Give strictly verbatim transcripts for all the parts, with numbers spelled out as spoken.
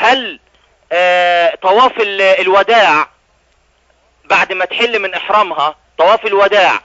هل آه طواف الوداع بعد ما تحل من احرامها طواف الوداع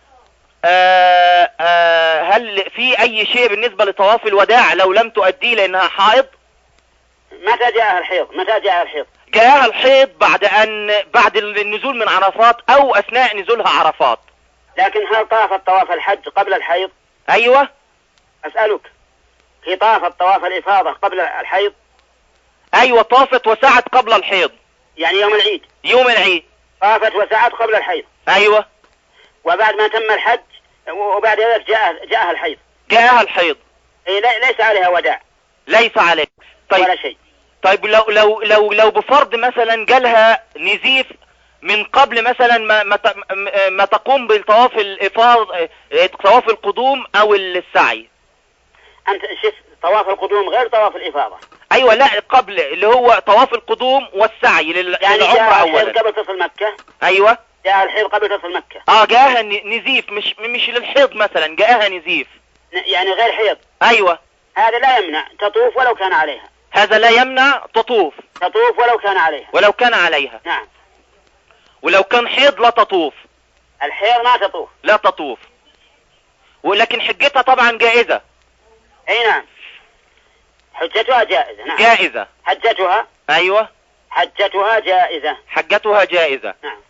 آه آه هل في اي شيء بالنسبة لطواف الوداع لو لم تؤديه لانها حائض؟ متى جاءها الحيض؟ متى جاءها الحيض؟ جاءها الحيض بعد ان بعد النزول من عرفات او اثناء نزولها عرفات. لكن هل طافت طواف الحج قبل الحيض؟ ايوه اسألك، هي طافت طواف الافاضة قبل الحيض؟ ايوه طافت وسعت قبل الحيض. يعني يوم العيد؟ يوم العيد طافت وسعت قبل الحيض. ايوه. وبعد ما تم الحج وبعد ذلك جاء جاءها الحيض. جاءها الحيض. اي ليس عليها وداع. ليس عليها. طيب ولا شيء. طيب لو لو لو لو بفرض مثلا جالها نزيف من قبل مثلا ما ما, ما تقوم بالطواف الافاض طواف القدوم او السعي. انت شوف، طواف القدوم غير طواف الافاضة. ايوه لا قبل اللي هو طواف القدوم والسعي لل... يعني للعمرة اولا. يعني قبل تصل مكة. ايوه جاء الحيض قبل تصل مكة. اه جاءها نزيف مش مش للحيض مثلا، جاءها نزيف يعني غير حيض. ايوه. هذا لا يمنع تطوف ولو كان عليها. هذا لا يمنع تطوف. تطوف ولو كان عليها. ولو كان عليها. نعم. ولو كان حيض لا تطوف. الحيض ما تطوف. لا تطوف. ولكن حجتها طبعا جائزة. اي نعم. حجتها جائزة. نعم. جائزة. حجتها. ايوه. حجتها جائزة. حجتها جائزة. نعم.